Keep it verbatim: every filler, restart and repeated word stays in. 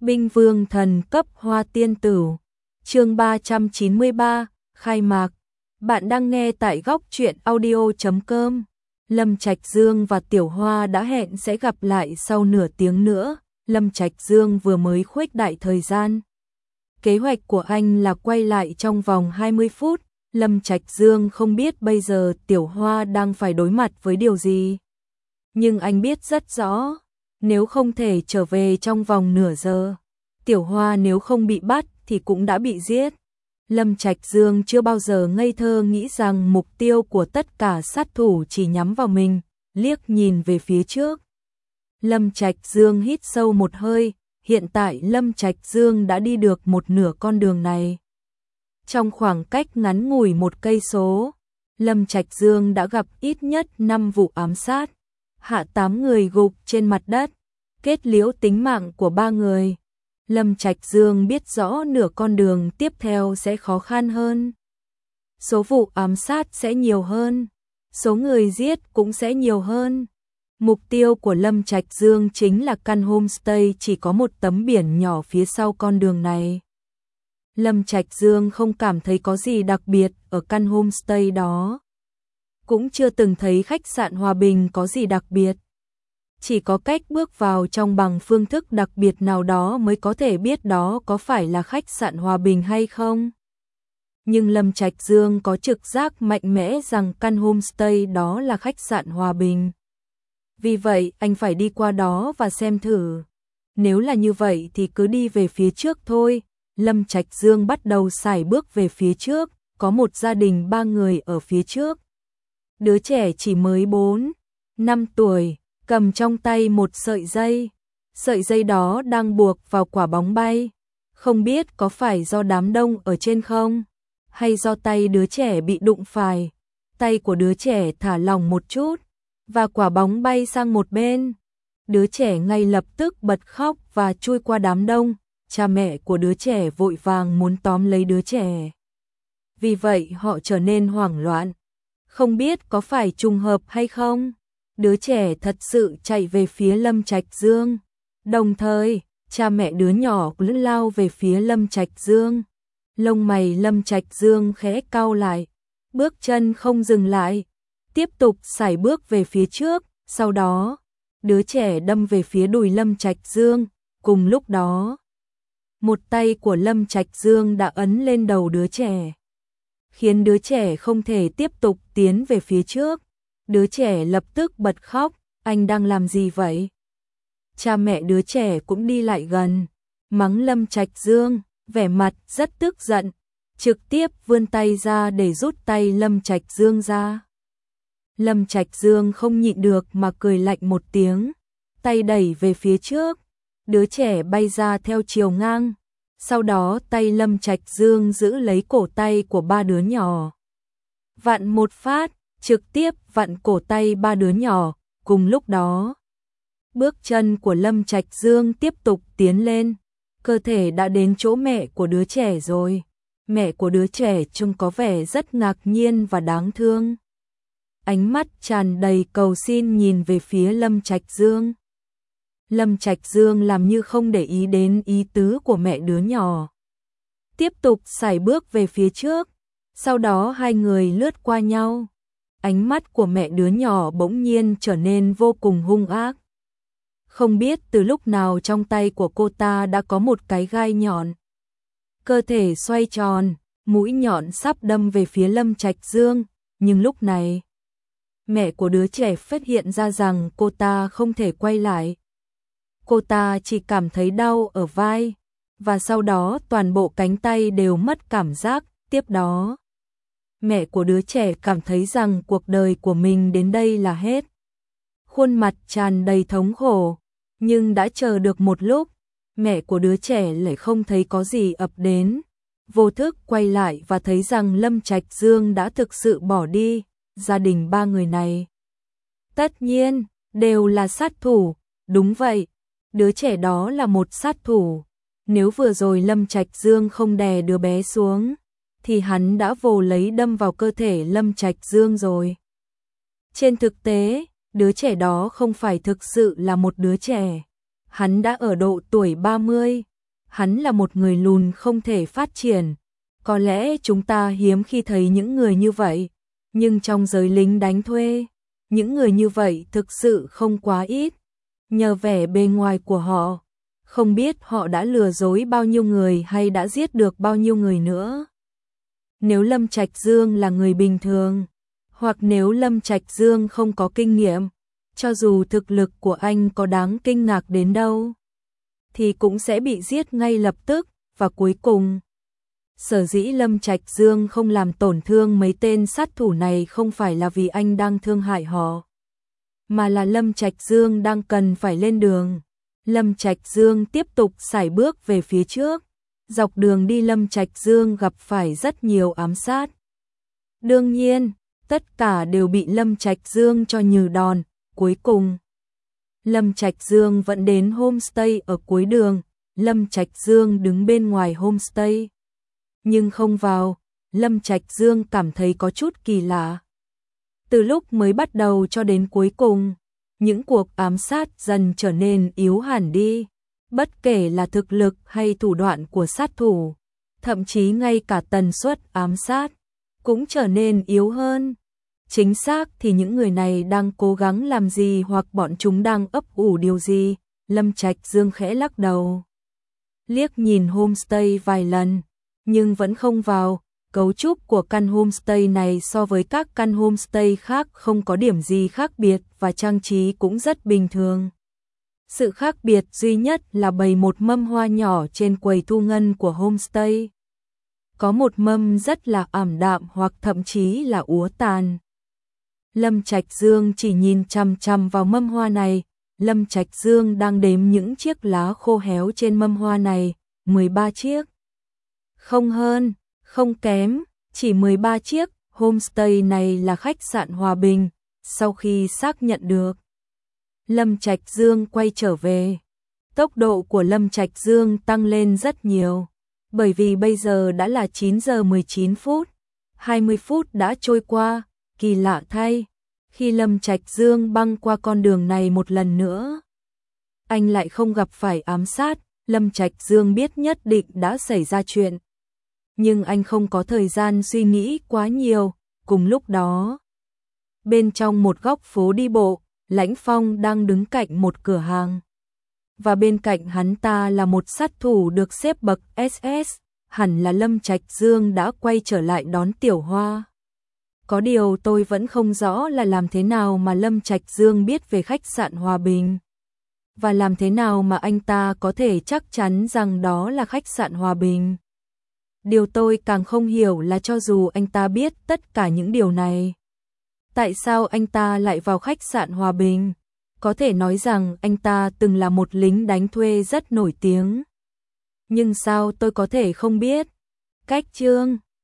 Binh vương thần cấp hoa tiên tử. Chương ba trăm chín mươi ba, khai mạc. Bạn đang nghe tại góc truyện audio chấm com. Lâm Trạch Dương và Tiểu Hoa đã hẹn sẽ gặp lại sau nửa tiếng nữa. Lâm Trạch Dương vừa mới khuếch đại thời gian. Kế hoạch của anh là quay lại trong vòng hai mươi phút. Lâm Trạch Dương không biết bây giờ Tiểu Hoa đang phải đối mặt với điều gì. Nhưng anh biết rất rõ, nếu không thể trở về trong vòng nửa giờ, Tiểu Hoa nếu không bị bắt thì cũng đã bị giết. Lâm Trạch Dương chưa bao giờ ngây thơ nghĩ rằng mục tiêu của tất cả sát thủ chỉ nhắm vào mình, liếc nhìn về phía trước. Lâm Trạch Dương hít sâu một hơi, hiện tại Lâm Trạch Dương đã đi được một nửa con đường này. Trong khoảng cách ngắn ngủi một cây số, Lâm Trạch Dương đã gặp ít nhất năm vụ ám sát, hạ tám người gục trên mặt đất, kết liễu tính mạng của ba người. Lâm Trạch Dương biết rõ nửa con đường tiếp theo sẽ khó khăn hơn. Số vụ ám sát sẽ nhiều hơn, số người giết cũng sẽ nhiều hơn. Mục tiêu của Lâm Trạch Dương chính là căn homestay chỉ có một tấm biển nhỏ phía sau con đường này. Lâm Trạch Dương không cảm thấy có gì đặc biệt ở căn homestay đó. Cũng chưa từng thấy khách sạn Hòa Bình có gì đặc biệt. Chỉ có cách bước vào trong bằng phương thức đặc biệt nào đó mới có thể biết đó có phải là khách sạn Hòa Bình hay không. Nhưng Lâm Trạch Dương có trực giác mạnh mẽ rằng căn homestay đó là khách sạn Hòa Bình. Vì vậy anh phải đi qua đó và xem thử. Nếu là như vậy thì cứ đi về phía trước thôi. Lâm Trạch Dương bắt đầu sải bước về phía trước, có một gia đình ba người ở phía trước. Đứa trẻ chỉ mới bốn, năm tuổi, cầm trong tay một sợi dây. Sợi dây đó đang buộc vào quả bóng bay. Không biết có phải do đám đông ở trên không, hay do tay đứa trẻ bị đụng phải. Tay của đứa trẻ thả lỏng một chút, và quả bóng bay sang một bên. Đứa trẻ ngay lập tức bật khóc và chui qua đám đông. Cha mẹ của đứa trẻ vội vàng muốn tóm lấy đứa trẻ. Vì vậy họ trở nên hoảng loạn. Không biết có phải trùng hợp hay không, đứa trẻ thật sự chạy về phía Lâm Trạch Dương. Đồng thời, cha mẹ đứa nhỏ cũng lao về phía Lâm Trạch Dương. Lông mày Lâm Trạch Dương khẽ cau lại, bước chân không dừng lại, tiếp tục sải bước về phía trước. Sau đó, đứa trẻ đâm về phía đùi Lâm Trạch Dương. Cùng lúc đó, một tay của Lâm Trạch Dương đã ấn lên đầu đứa trẻ, khiến đứa trẻ không thể tiếp tục tiến về phía trước. Đứa trẻ lập tức bật khóc, anh đang làm gì vậy? Cha mẹ đứa trẻ cũng đi lại gần, mắng Lâm Trạch Dương, vẻ mặt rất tức giận, trực tiếp vươn tay ra để rút tay Lâm Trạch Dương ra. Lâm Trạch Dương không nhịn được mà cười lạnh một tiếng, tay đẩy về phía trước. Đứa trẻ bay ra theo chiều ngang, sau đó tay Lâm Trạch Dương giữ lấy cổ tay của ba đứa nhỏ. Vặn một phát, trực tiếp vặn cổ tay ba đứa nhỏ. Cùng lúc đó, bước chân của Lâm Trạch Dương tiếp tục tiến lên, cơ thể đã đến chỗ mẹ của đứa trẻ rồi. Mẹ của đứa trẻ trông có vẻ rất ngạc nhiên và đáng thương. Ánh mắt tràn đầy cầu xin nhìn về phía Lâm Trạch Dương. Lâm Trạch Dương làm như không để ý đến ý tứ của mẹ đứa nhỏ, tiếp tục sải bước về phía trước. Sau đó hai người lướt qua nhau. Ánh mắt của mẹ đứa nhỏ bỗng nhiên trở nên vô cùng hung ác. Không biết từ lúc nào trong tay của cô ta đã có một cái gai nhọn. Cơ thể xoay tròn, mũi nhọn sắp đâm về phía Lâm Trạch Dương. Nhưng lúc này, mẹ của đứa trẻ phát hiện ra rằng cô ta không thể quay lại. Cô ta chỉ cảm thấy đau ở vai, và sau đó toàn bộ cánh tay đều mất cảm giác. Tiếp đó, mẹ của đứa trẻ cảm thấy rằng cuộc đời của mình đến đây là hết. Khuôn mặt tràn đầy thống khổ, nhưng đã chờ được một lúc, mẹ của đứa trẻ lại không thấy có gì ập đến. Vô thức quay lại và thấy rằng Lâm Trạch Dương đã thực sự bỏ đi. Gia đình ba người này, tất nhiên, đều là sát thủ. Đúng vậy, đứa trẻ đó là một sát thủ. Nếu vừa rồi Lâm Trạch Dương không đè đứa bé xuống, thì hắn đã vồ lấy đâm vào cơ thể Lâm Trạch Dương rồi. Trên thực tế, đứa trẻ đó không phải thực sự là một đứa trẻ. Hắn đã ở độ tuổi ba mươi, hắn là một người lùn không thể phát triển. Có lẽ chúng ta hiếm khi thấy những người như vậy, nhưng trong giới lính đánh thuê, những người như vậy thực sự không quá ít. Nhờ vẻ bề ngoài của họ, không biết họ đã lừa dối bao nhiêu người hay đã giết được bao nhiêu người nữa. Nếu Lâm Trạch Dương là người bình thường, hoặc nếu Lâm Trạch Dương không có kinh nghiệm, cho dù thực lực của anh có đáng kinh ngạc đến đâu, thì cũng sẽ bị giết ngay lập tức. Và cuối cùng, sở dĩ Lâm Trạch Dương không làm tổn thương mấy tên sát thủ này không phải là vì anh đang thương hại họ, mà là Lâm Trạch Dương đang cần phải lên đường. Lâm Trạch Dương tiếp tục sải bước về phía trước. Dọc đường đi Lâm Trạch Dương gặp phải rất nhiều ám sát. Đương nhiên, tất cả đều bị Lâm Trạch Dương cho nhừ đòn. Cuối cùng, Lâm Trạch Dương vẫn đến homestay ở cuối đường. Lâm Trạch Dương đứng bên ngoài homestay, nhưng không vào. Lâm Trạch Dương cảm thấy có chút kỳ lạ. Từ lúc mới bắt đầu cho đến cuối cùng, những cuộc ám sát dần trở nên yếu hẳn đi. Bất kể là thực lực hay thủ đoạn của sát thủ, thậm chí ngay cả tần suất ám sát cũng trở nên yếu hơn. Chính xác thì những người này đang cố gắng làm gì hoặc bọn chúng đang ấp ủ điều gì? Lâm Trạch Dương khẽ lắc đầu, liếc nhìn homestay vài lần, nhưng vẫn không vào. Cấu trúc của căn homestay này so với các căn homestay khác không có điểm gì khác biệt và trang trí cũng rất bình thường. Sự khác biệt duy nhất là bày một mâm hoa nhỏ trên quầy thu ngân của homestay. Có một mâm rất là ảm đạm hoặc thậm chí là úa tàn. Lâm Trạch Dương chỉ nhìn chằm chằm vào mâm hoa này. Lâm Trạch Dương đang đếm những chiếc lá khô héo trên mâm hoa này, mười ba chiếc. Không hơn, không kém, chỉ mười ba chiếc. Homestay này là khách sạn Hòa Bình. Sau khi xác nhận được, Lâm Trạch Dương quay trở về. Tốc độ của Lâm Trạch Dương tăng lên rất nhiều, bởi vì bây giờ đã là chín giờ mười chín phút. hai mươi phút đã trôi qua. Kỳ lạ thay, khi Lâm Trạch Dương băng qua con đường này một lần nữa, anh lại không gặp phải ám sát. Lâm Trạch Dương biết nhất định đã xảy ra chuyện, nhưng anh không có thời gian suy nghĩ quá nhiều. Cùng lúc đó, bên trong một góc phố đi bộ, Lãnh Phong đang đứng cạnh một cửa hàng, và bên cạnh hắn ta là một sát thủ được xếp bậc ét ét. Hẳn là Lâm Trạch Dương đã quay trở lại đón Tiểu Hoa. Có điều tôi vẫn không rõ là làm thế nào mà Lâm Trạch Dương biết về khách sạn Hòa Bình, và làm thế nào mà anh ta có thể chắc chắn rằng đó là khách sạn Hòa Bình. Điều tôi càng không hiểu là cho dù anh ta biết tất cả những điều này, tại sao anh ta lại vào khách sạn Hòa Bình? Có thể nói rằng anh ta từng là một lính đánh thuê rất nổi tiếng. Nhưng sao tôi có thể không biết? Cách chương